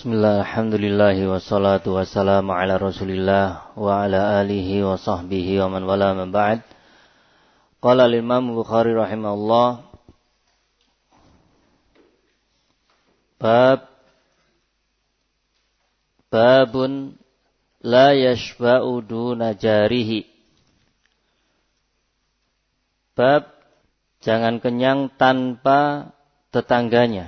Bismillah, alhamdulillah, wassalatu wassalamu ala rasulillah wa ala alihi wa sahbihi wa man wala man ba'd. Qala al-Imam Bukhari rahimahullah, babun la yashba'u duna jarihi. Bab jangan kenyang tanpa tetangganya.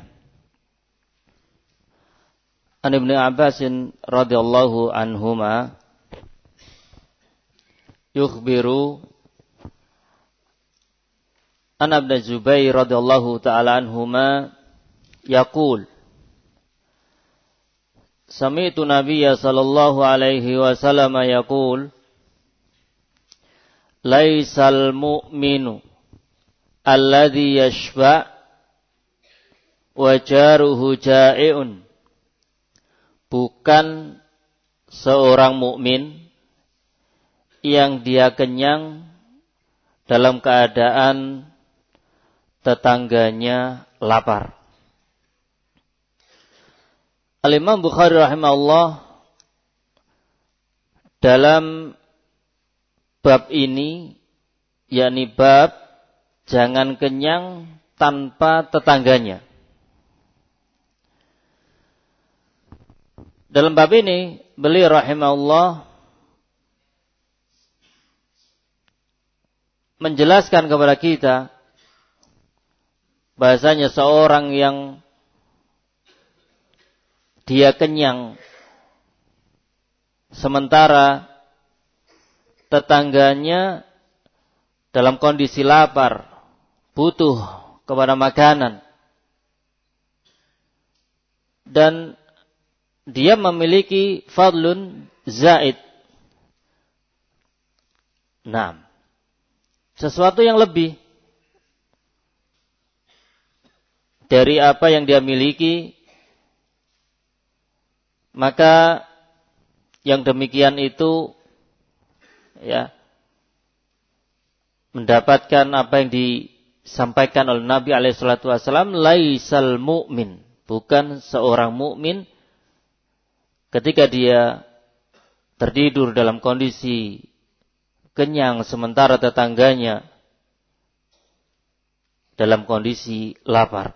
An Ibnu Abbas radhiyallahu anhuma yukhbiru an Ibnu Zubair radhiyallahu ta'ala anhuma yaqul sami'tu Nabiyya sallallahu alaihi wasallam yaqul laisal mu'minu alladhi yashba' wa jaruhu ja'i'un. Bukan seorang mukmin yang dia kenyang dalam keadaan tetangganya lapar. Al-Imam Bukhari rahimahullah dalam bab ini, yakni bab jangan kenyang tanpa tetangganya. Dalam bab ini, beliau rahimahullah menjelaskan kepada kita bahasanya seorang yang dia kenyang sementara tetangganya dalam kondisi lapar, butuh kepada makanan, dan dia memiliki fadlun zaid. Nah, sesuatu yang lebih dari apa yang dia miliki, maka yang demikian itu ya mendapatkan apa yang disampaikan oleh Nabi alaihi salatu wasallam, laisal mu'min, bukan seorang mukmin ketika dia tertidur dalam kondisi kenyang sementara tetangganya dalam kondisi lapar.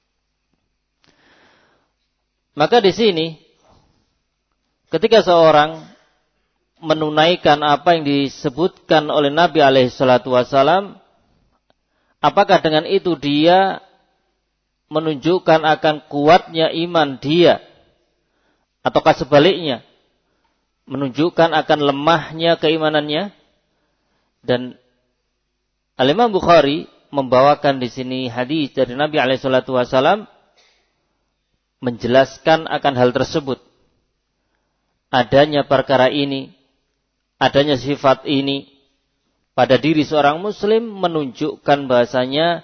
Maka di sini ketika seorang menunaikan apa yang disebutkan oleh Nabi alaihi salatu wasallam, apakah dengan itu dia menunjukkan akan kuatnya iman dia, ataukah sebaliknya menunjukkan akan lemahnya keimanannya? Dan Al-Imam Bukhari membawakan di sini hadis dari Nabi alaihi salatu wasallam menjelaskan akan hal tersebut. Adanya perkara ini, adanya sifat ini pada diri seorang muslim menunjukkan bahasanya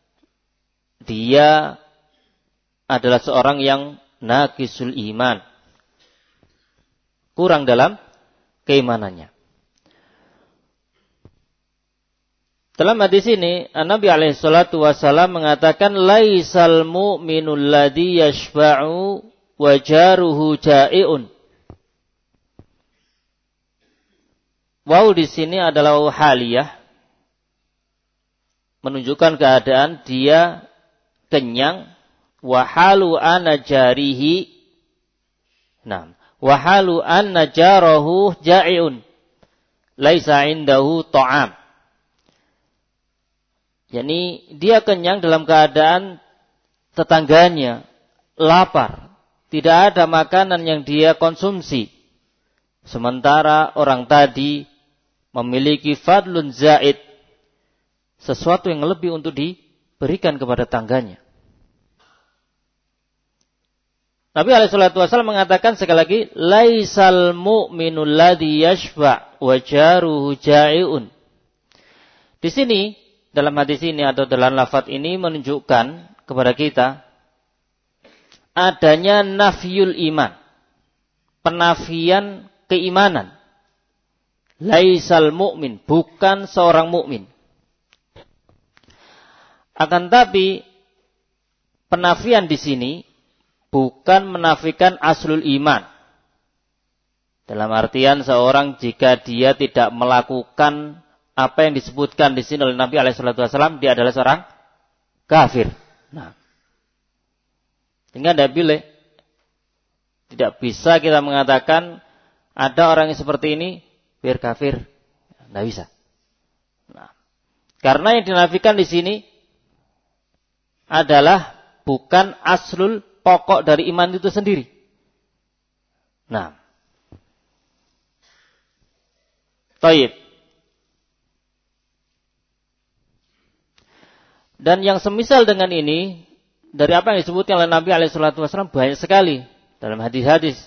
dia adalah seorang yang naqisul iman, kurang dalam keimanannya. Dalam hadis ini, Nabi alaihi salatu wasallam mengatakan laisal mu'minul ladzi yashba'u wa jaruhu ja'i'un. Waw di sini adalah waw haliyah, menunjukkan keadaan dia kenyang, wa halu ana jarihi. Nah, wahalu anna jarahu ja'iun laisa indahu ta'am. Yani dia kenyang dalam keadaan tetangganya lapar, tidak ada makanan yang dia konsumsi, sementara orang tadi memiliki fadlun zaid, sesuatu yang lebih untuk diberikan kepada tangganya. Nabi alaihi salatu wasallam mengatakan sekali lagi, laisal mu'minul ladzi yashba' wa jaruhu ja'iun. Di sini, dalam hadis ini atau dalam lafaz ini menunjukkan kepada kita adanya nafyul iman, penafian keimanan. Laisal mu'min, bukan seorang mukmin. Akan tapi penafian di sini bukan menafikan aslul iman. Dalam artian seorang jika dia tidak melakukan apa yang disebutkan di sini oleh Nabi SAW, dia adalah seorang kafir. Nah, sehingga tidak bisa kita mengatakan ada orang yang seperti ini biar kafir, tidak bisa. Nah, karena yang dinafikan di sini adalah bukan aslul pokok dari iman itu sendiri. Nah, taib. Dan yang semisal dengan ini dari apa yang disebutkan oleh Nabi SAW banyak sekali dalam hadis-hadis.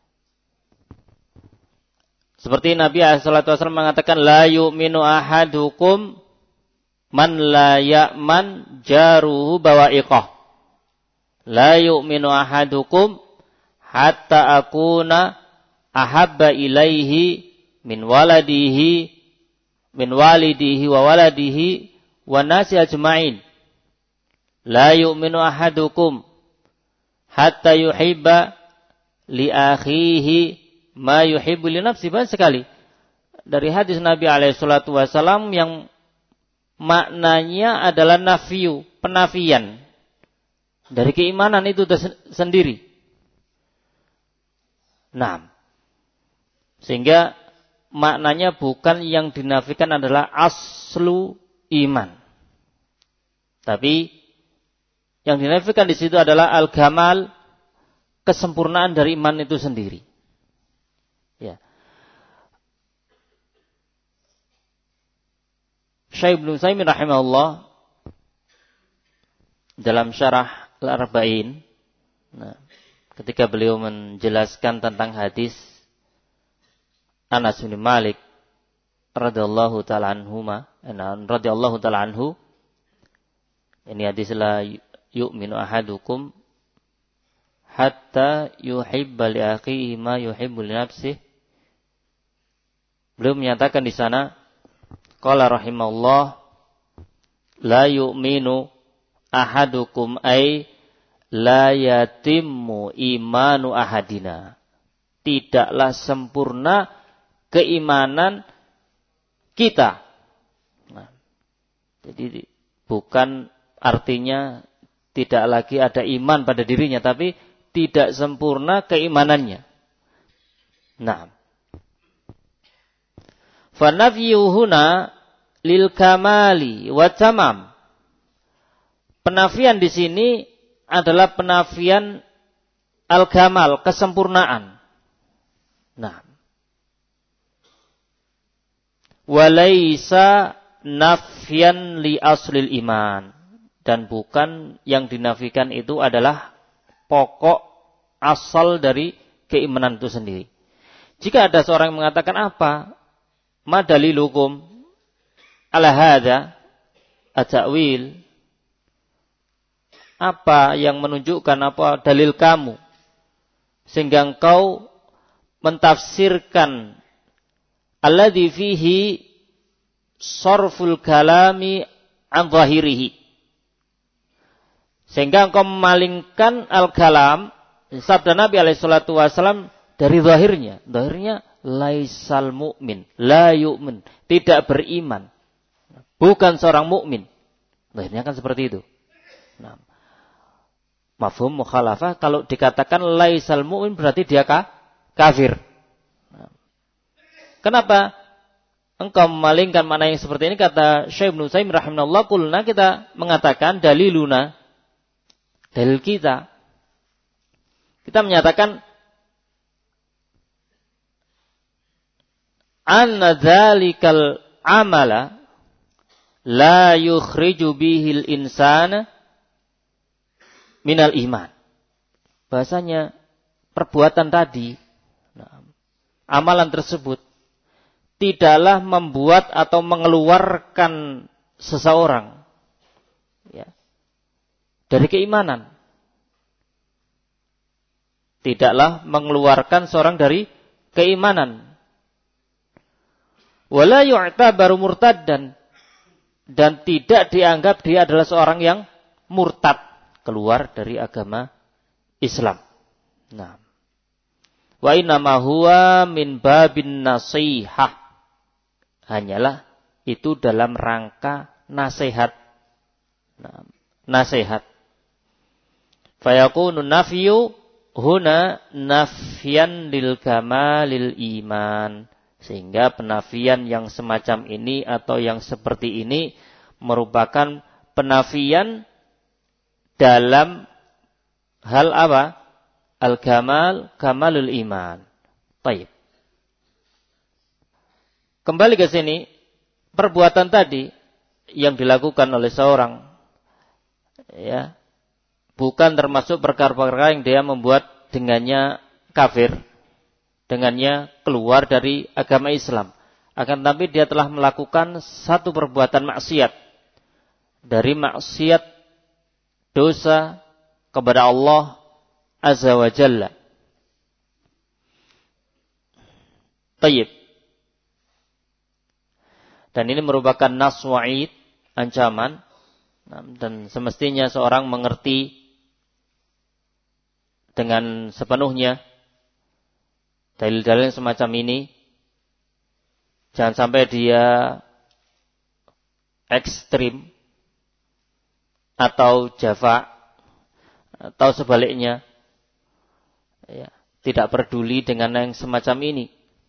Seperti Nabi SAW mengatakan, la yu'minu ahadukum man la ya'man jaruhu bawa'iqah. La yu'minu ahadukum hatta akuna ahabba ilaihi min walidihi wa waladihi wa nasi ajma'in. La yu'minu ahadukum hatta yuhibba li akhihi ma yuhibbu li nafsi. Banyak sekali dari hadis Nabi SAW yang maknanya adalah nafiyu, penafian dari keimanan itu sendiri. Nah, sehingga maknanya bukan yang dinafikan adalah aslu iman, tapi yang dinafikan di situ adalah al-kamal, kesempurnaan dari iman itu sendiri. Ya. Syekh Ibnu Utsaimin rahimahullah dalam syarah Al-Arba'in, ketika beliau menjelaskan tentang hadis Anas bin Malik radhiyallahu ta'ala anhu, ini hadis la yu'minu ahadukum hatta yuhibba li akhihi ma yuhibbu li nafsihi. Beliau menyatakan di sana, qala rahimahullah, la yu'minu ahadukum ay la yatimmu imanu ahadina. Tidaklah sempurna keimanan kita. Nah, jadi bukan artinya tidak lagi ada iman pada dirinya, tapi tidak sempurna keimanannya. Nah, fanafiyuhuna lil kamali wa tamam. Penafian di sini adalah penafian al-kamal, kesempurnaan. Nah, walaisa nafyan li aslil iman, dan bukan yang dinafikan itu adalah pokok asal dari keimanan itu sendiri. Jika ada seorang yang mengatakan apa? Ma dalilukum ala hadza at-ta'wil? Apa yang menunjukkan, apa dalil kamu sehingga engkau mentafsirkan alladzi fihi sarful kalami an zahirihi, sehingga engkau memalingkan al-kalam, sabda Nabi SAW dari zahirnya. Zahirnya laisal mu'min, la yu'min, tidak beriman, bukan seorang mukmin. Zahirnya kan seperti itu. Nah, mafhum mukhalafah, kalau dikatakan laisal mu'min berarti dia kafir. Nah, kenapa engkau memalingkan makna yang seperti ini? Kata Syekh Ibnu Utsaimin rahimahullah, qulna, kita mengatakan daliluna, dalil kita menyatakan anna dzalikal amala la yukhriju bihil insana minal iman. Bahasanya perbuatan tadi, amalan tersebut tidaklah membuat atau mengeluarkan seseorang dari keimanan. Tidaklah mengeluarkan seorang dari keimanan. Wala yu'tabaru murtaddan, dan tidak dianggap dia adalah seorang yang murtad, keluar dari agama Islam. Nah, wa innama huwa min babin nasihah. Hanyalah itu dalam rangka nasihat. Nah, nasihat. Fayakunu nafyu huna nafyan lil kamalil iman. Sehingga penafian yang semacam ini atau yang seperti ini merupakan penafian dalam hal apa? Al-kamal, kamalul iman. Baik. Kembali ke sini, perbuatan tadi yang dilakukan oleh seorang, ya, bukan termasuk perkara-perkara yang dia membuat dengannya kafir, dengannya keluar dari agama Islam. Akan tetapi dia telah melakukan satu perbuatan maksiat, dari maksiat dosa kepada Allah Azza wa Jalla. Tayyib. Dan ini merupakan nas wa'id, ancaman. Dan semestinya seorang mengerti dengan sepenuhnya dalil-dalil semacam ini. Jangan sampai dia ekstrim atau jafa atau sebaliknya, ya, tidak peduli dengan yang semacam ini.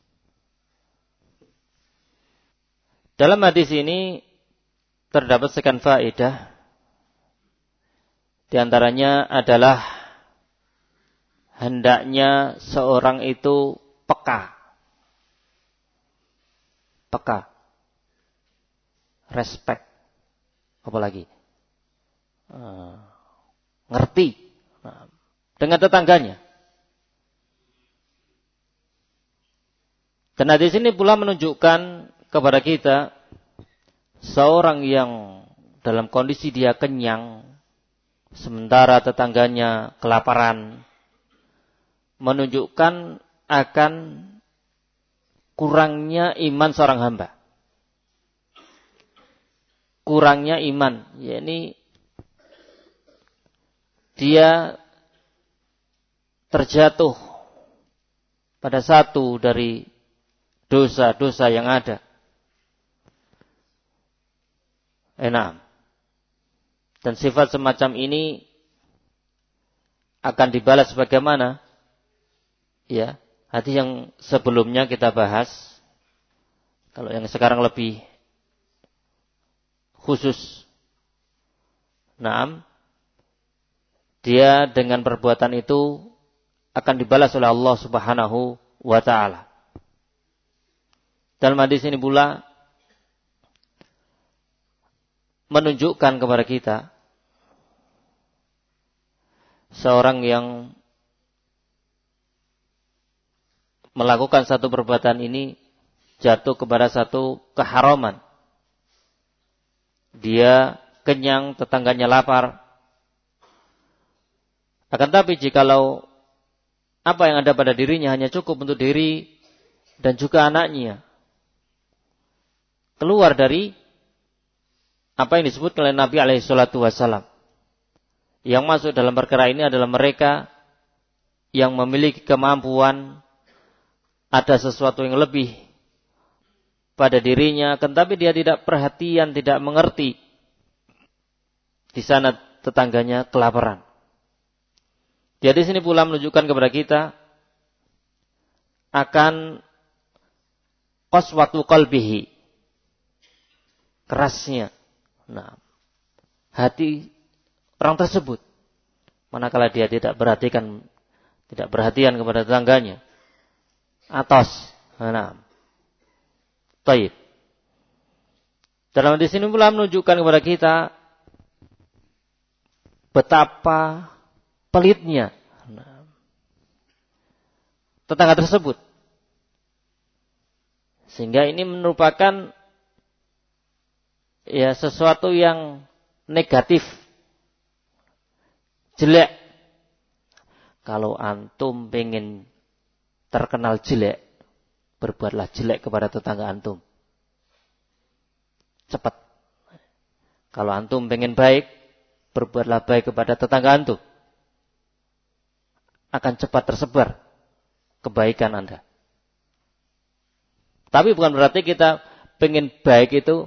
Dalam hadis ini terdapat sekian faedah. Di antaranya adalah hendaknya seorang itu peka. Peka. Respect. Apalagi? Ngerti dengan tetangganya. Dan hadis ini pula menunjukkan kepada kita seorang yang dalam kondisi dia kenyang sementara tetangganya kelaparan, menunjukkan akan kurangnya iman seorang hamba. Kurangnya iman, yakni dia terjatuh pada satu dari dosa-dosa yang ada. Enam. Dan sifat semacam ini akan dibalas bagaimana? Ya, hadis yang sebelumnya kita bahas. Kalau yang sekarang lebih khusus. Naam. Dia dengan perbuatan itu akan dibalas oleh Allah Subhanahu wa taala. Dalam hadis ini pula menunjukkan kepada kita seorang yang melakukan satu perbuatan ini jatuh kepada satu keharaman. Dia kenyang, tetangganya lapar. Akan tapi jikalau apa yang ada pada dirinya hanya cukup untuk diri dan juga anaknya, keluar dari apa yang disebut oleh Nabi SAW. Yang masuk dalam perkara ini adalah mereka yang memiliki kemampuan, ada sesuatu yang lebih pada dirinya, tetapi dia tidak perhatian, tidak mengerti. Di sana tetangganya kelaparan. Jadi sini pula menunjukkan kepada kita akan qaswatu qalbihi, kerasnya hati orang tersebut, manakala dia tidak perhatian kepada tetangganya. Atas. Taib. Dalam hadis ini pula menunjukkan kepada kita betapa pelitnya tetangga tersebut. Sehingga ini merupakan ya sesuatu yang negatif, jelek. Kalau antum pengen terkenal jelek, berbuatlah jelek kepada tetangga antum. Cepat. Kalau antum pengen baik, berbuatlah baik kepada tetangga antum. akan cepat tersebar kebaikan Anda. Tapi bukan berarti kita pengen baik itu,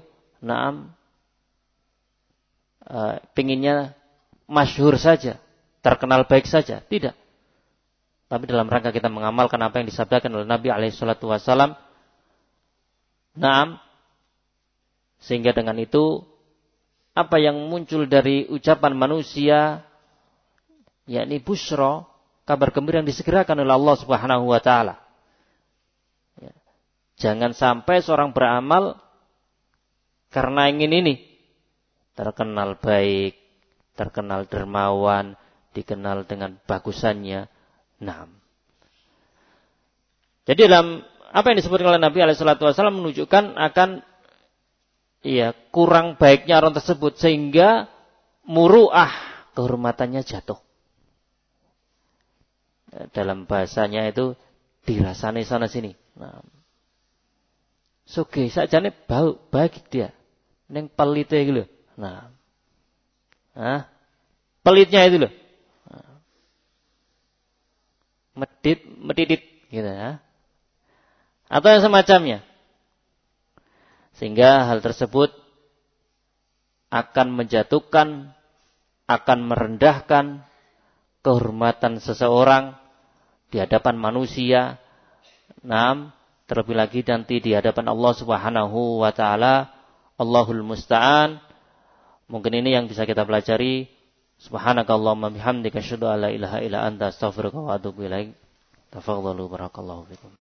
pengennya masyhur saja, terkenal baik saja. Tidak. Tapi dalam rangka kita mengamalkan apa yang disabdakan oleh Nabi SAW. Sehingga dengan itu, apa yang muncul dari ucapan manusia, yakni busyra, kabar gembira yang disegerakan oleh Allah Subhanahu wa taala. Ya. Jangan sampai seorang beramal karena ingin ini, terkenal baik, terkenal dermawan, dikenal dengan bagusannya. Jadi dalam apa yang disebutkan oleh Nabi SAW menunjukkan akan kurang baiknya orang tersebut sehingga muru'ah, kehormatannya jatuh. Dalam bahasanya itu dirasani sana sini. Sugih sakjane baik dia. Ning pelite iki lho. Pelitnya itu loh. Medit gitu ya. Atau yang semacamnya. Sehingga hal tersebut akan menjatuhkan, akan merendahkan kehormatan seseorang di hadapan manusia. Terlebih lagi nanti di hadapan Allah Subhanahu wa taala. Allahul musta'an. Mungkin ini yang bisa kita pelajari. Subhanakallahumma bihamdika asyhadu an la ilaha illa anta astaghfiruka wa atubu ilaik. Tafadhalu barakallahu fikum.